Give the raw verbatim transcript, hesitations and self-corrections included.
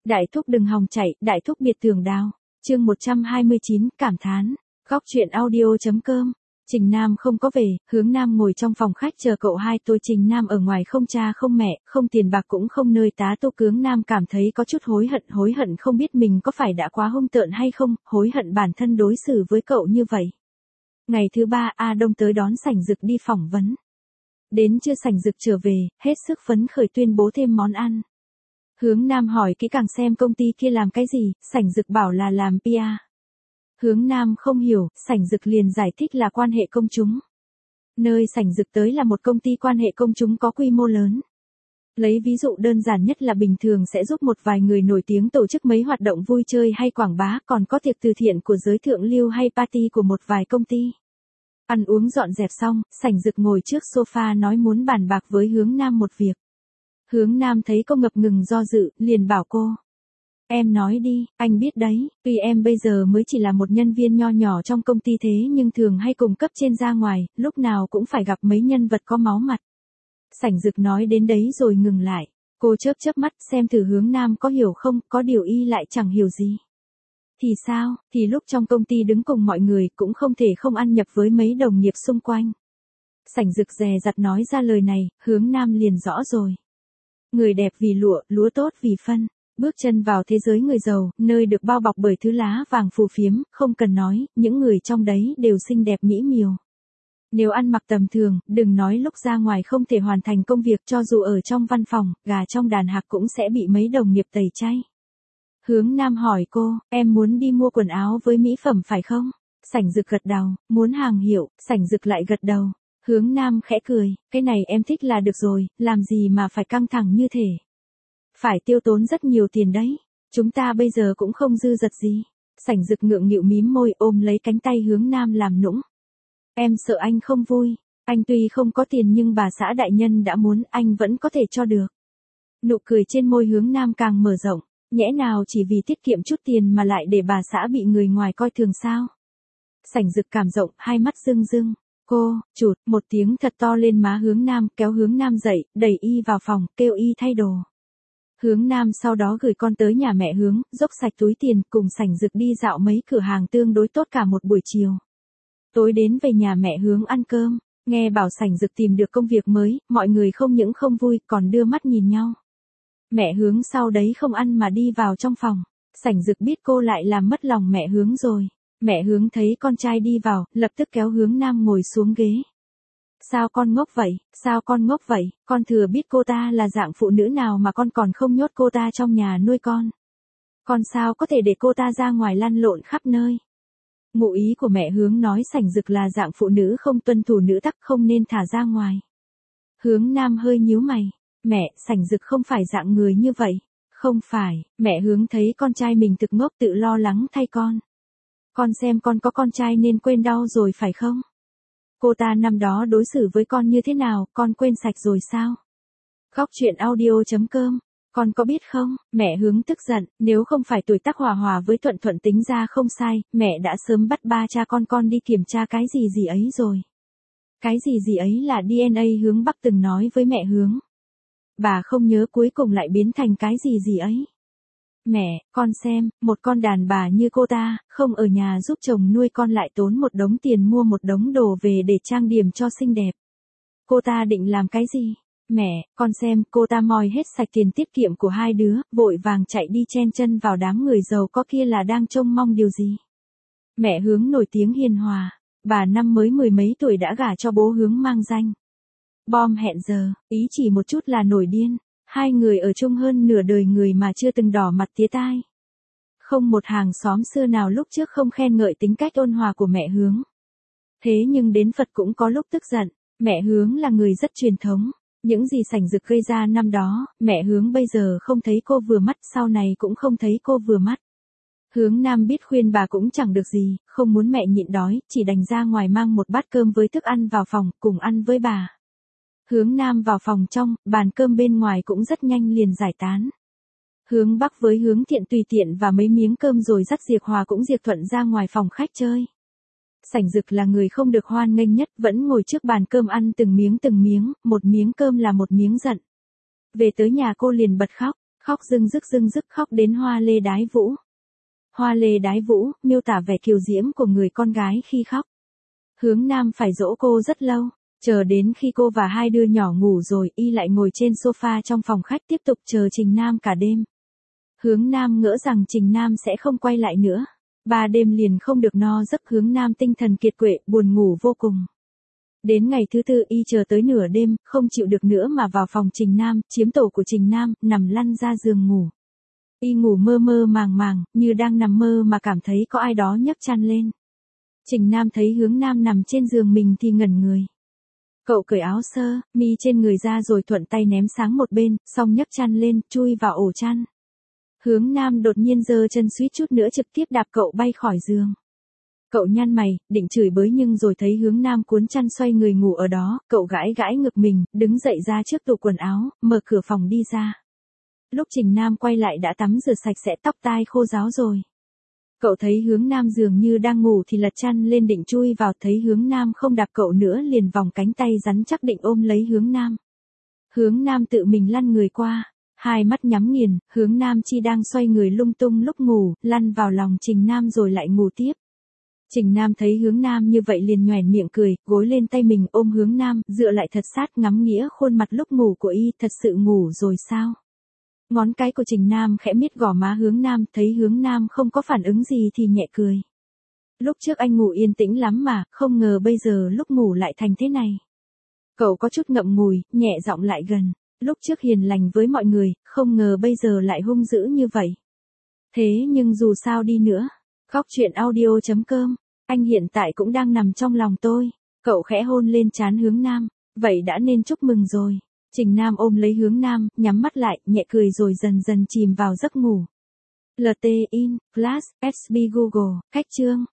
Đại thúc đừng hòng chạy, đại thúc biệt tường đào. Chương một trăm hai mươi chín, cảm thán. Góc truyện audio.com. Trình Nam không có về, Hướng Nam ngồi trong phòng khách chờ cậu hai. Tôi Trình Nam ở ngoài không cha không mẹ, không tiền bạc cũng không nơi tá túc. Hướng Nam cảm thấy có chút hối hận, hối hận không biết mình có phải đã quá hung tợn hay không, hối hận bản thân đối xử với cậu như vậy. Ngày thứ ba, A Đông tới đón Sảnh Dực đi phỏng vấn. Đến trưa Sảnh Dực trở về, hết sức phấn khởi tuyên bố thêm món ăn. Hướng Nam hỏi kỹ càng xem công ty kia làm cái gì, Sảnh Dực bảo là làm pê e. Hướng Nam không hiểu, Sảnh Dực liền giải thích là quan hệ công chúng. Nơi Sảnh Dực tới là một công ty quan hệ công chúng có quy mô lớn. Lấy ví dụ đơn giản nhất là bình thường sẽ giúp một vài người nổi tiếng tổ chức mấy hoạt động vui chơi hay quảng bá, còn có tiệc từ thiện của giới thượng lưu hay party của một vài công ty. Ăn uống dọn dẹp xong, Sảnh Dực ngồi trước sofa nói muốn bàn bạc với Hướng Nam một việc. Hướng Nam thấy cô ngập ngừng do dự, liền bảo cô. Em nói đi, anh biết đấy, tuy em bây giờ mới chỉ là một nhân viên nho nhỏ trong công ty thế nhưng thường hay cùng cấp trên ra ngoài, lúc nào cũng phải gặp mấy nhân vật có máu mặt. Sảnh Dực nói đến đấy rồi ngừng lại. Cô chớp chớp mắt xem thử Hướng Nam có hiểu không, có điều y lại chẳng hiểu gì. Thì sao, thì lúc trong công ty đứng cùng mọi người cũng không thể không ăn nhập với mấy đồng nghiệp xung quanh. Sảnh Dực dè dặt nói ra lời này, Hướng Nam liền rõ rồi. Người đẹp vì lụa, lúa tốt vì phân. Bước chân vào thế giới người giàu, nơi được bao bọc bởi thứ lá vàng phù phiếm, không cần nói, những người trong đấy đều xinh đẹp mỹ miều. Nếu ăn mặc tầm thường, đừng nói lúc ra ngoài không thể hoàn thành công việc, cho dù ở trong văn phòng, gà trong đàn hạc cũng sẽ bị mấy đồng nghiệp tẩy chay. Hướng Nam hỏi cô, em muốn đi mua quần áo với mỹ phẩm phải không? Sảnh Dực gật đầu, muốn hàng hiệu, Sảnh Dực lại gật đầu. Hướng Nam khẽ cười, cái này em thích là được rồi, làm gì mà phải căng thẳng như thế. Phải tiêu tốn rất nhiều tiền đấy, chúng ta bây giờ cũng không dư dật gì. Sảnh Dực ngượng nghịu mím môi ôm lấy cánh tay Hướng Nam làm nũng. Em sợ anh không vui, anh tuy không có tiền nhưng bà xã đại nhân đã muốn anh vẫn có thể cho được. Nụ cười trên môi Hướng Nam càng mở rộng, nhẽ nào chỉ vì tiết kiệm chút tiền mà lại để bà xã bị người ngoài coi thường sao. Sảnh Dực cảm rộng, hai mắt rưng rưng. Cô, chụt, một tiếng thật to lên má Hướng Nam, kéo Hướng Nam dậy, đẩy y vào phòng, kêu y thay đồ. Hướng Nam sau đó gửi con tới nhà mẹ Hướng, dốc sạch túi tiền, cùng Sảnh Dực đi dạo mấy cửa hàng tương đối tốt cả một buổi chiều. Tối đến về nhà mẹ Hướng ăn cơm, nghe bảo Sảnh Dực tìm được công việc mới, mọi người không những không vui, còn đưa mắt nhìn nhau. Mẹ Hướng sau đấy không ăn mà đi vào trong phòng, Sảnh Dực biết cô lại làm mất lòng mẹ Hướng rồi. Mẹ Hướng thấy con trai đi vào, lập tức kéo Hướng Nam ngồi xuống ghế. Sao con ngốc vậy, sao con ngốc vậy, con thừa biết cô ta là dạng phụ nữ nào mà con còn không nhốt cô ta trong nhà nuôi con. Con sao có thể để cô ta ra ngoài lăn lộn khắp nơi. Ngụ ý của mẹ Hướng nói Sảnh Dực là dạng phụ nữ không tuân thủ nữ tắc không nên thả ra ngoài. Hướng Nam hơi nhíu mày, mẹ, Sảnh Dực không phải dạng người như vậy. Không phải, mẹ Hướng thấy con trai mình thực ngốc tự lo lắng thay con. Con xem con có con trai nên quên đau rồi phải không? Cô ta năm đó đối xử với con như thế nào, con quên sạch rồi sao? Góc truyện audio.com. Con có biết không, mẹ Hướng tức giận, nếu không phải tuổi tác hòa hòa với Thuận Thuận tính ra không sai, mẹ đã sớm bắt ba cha con con đi kiểm tra cái gì gì ấy rồi. Cái gì gì ấy là đê en a Hướng Bắc từng nói với mẹ Hướng. Bà không nhớ cuối cùng lại biến thành cái gì gì ấy. Mẹ, con xem, một con đàn bà như cô ta, không ở nhà giúp chồng nuôi con lại tốn một đống tiền mua một đống đồ về để trang điểm cho xinh đẹp. Cô ta định làm cái gì? Mẹ, con xem, cô ta moi hết sạch tiền tiết kiệm của hai đứa, vội vàng chạy đi chen chân vào đám người giàu có kia là đang trông mong điều gì? Mẹ Hướng nổi tiếng hiền hòa, bà năm mới mười mấy tuổi đã gả cho bố Hướng mang danh. Bom hẹn giờ, ý chỉ một chút là nổi điên. Hai người ở chung hơn nửa đời người mà chưa từng đỏ mặt tía tai. Không một hàng xóm xưa nào lúc trước không khen ngợi tính cách ôn hòa của mẹ Hướng. Thế nhưng đến Phật cũng có lúc tức giận, mẹ Hướng là người rất truyền thống. Những gì Sảnh Dực gây ra năm đó, mẹ Hướng bây giờ không thấy cô vừa mắt, sau này cũng không thấy cô vừa mắt. Hướng Nam biết khuyên bà cũng chẳng được gì, không muốn mẹ nhịn đói, chỉ đành ra ngoài mang một bát cơm với thức ăn vào phòng, cùng ăn với bà. Hướng Nam vào phòng trong, bàn cơm bên ngoài cũng rất nhanh liền giải tán. Hướng Bắc với Hướng Thiện tùy tiện và mấy miếng cơm rồi dắt Diệp Hòa cũng Diệp Thuận ra ngoài phòng khách chơi. Sảnh Dực là người không được hoan nghênh nhất, vẫn ngồi trước bàn cơm ăn từng miếng từng miếng, một miếng cơm là một miếng giận. Về tới nhà cô liền bật khóc, khóc rưng rức rưng rức khóc đến hoa lê đái vũ. Hoa lê đái vũ, miêu tả vẻ kiều diễm của người con gái khi khóc. Hướng Nam phải dỗ cô rất lâu, chờ đến khi cô và hai đứa nhỏ ngủ rồi, y lại ngồi trên sofa trong phòng khách tiếp tục chờ Trình Nam cả đêm. Hướng Nam ngỡ rằng Trình Nam sẽ không quay lại nữa. Ba đêm liền không được no giấc, Hướng Nam tinh thần kiệt quệ, buồn ngủ vô cùng. Đến ngày thứ tư y chờ tới nửa đêm, không chịu được nữa mà vào phòng Trình Nam, chiếm tổ của Trình Nam, nằm lăn ra giường ngủ. Y ngủ mơ mơ màng màng, như đang nằm mơ mà cảm thấy có ai đó nhấc chăn lên. Trình Nam thấy Hướng Nam nằm trên giường mình thì ngẩn người. Cậu cởi áo sơ, mi trên người ra rồi thuận tay ném sang một bên, xong nhấc chăn lên, chui vào ổ chăn. Hướng Nam đột nhiên giơ chân suýt chút nữa trực tiếp đạp cậu bay khỏi giường. Cậu nhăn mày, định chửi bới nhưng rồi thấy Hướng Nam cuốn chăn xoay người ngủ ở đó, cậu gãi gãi ngực mình, đứng dậy ra trước tủ quần áo, mở cửa phòng đi ra. Lúc Trình Nam quay lại đã tắm rửa sạch sẽ, tóc tai khô ráo rồi. Cậu thấy Hướng Nam dường như đang ngủ thì lật chăn lên định chui vào, thấy Hướng Nam không đạp cậu nữa liền vòng cánh tay rắn chắc định ôm lấy Hướng Nam. Hướng Nam tự mình lăn người qua, hai mắt nhắm nghiền, Hướng Nam chi đang xoay người lung tung lúc ngủ, lăn vào lòng Trình Nam rồi lại ngủ tiếp. Trình Nam thấy Hướng Nam như vậy liền nhoẻn miệng cười, gối lên tay mình ôm Hướng Nam, dựa lại thật sát ngắm nghĩa khuôn mặt lúc ngủ của y, thật sự ngủ rồi sao? Ngón cái của Trình Nam khẽ miết gò má Hướng Nam, thấy Hướng Nam không có phản ứng gì thì nhẹ cười. Lúc trước anh ngủ yên tĩnh lắm mà, không ngờ bây giờ lúc ngủ lại thành thế này. Cậu có chút ngậm ngùi, nhẹ giọng lại gần. Lúc trước hiền lành với mọi người, không ngờ bây giờ lại hung dữ như vậy. Thế nhưng dù sao đi nữa. Góc truyện audio chấm com, anh hiện tại cũng đang nằm trong lòng tôi. Cậu khẽ hôn lên trán Hướng Nam. Vậy đã nên chúc mừng rồi. Trình Nam ôm lấy Hướng Nam, nhắm mắt lại, nhẹ cười rồi dần dần chìm vào giấc ngủ. lờ tê in, Flash, ét bê Google, cách chương.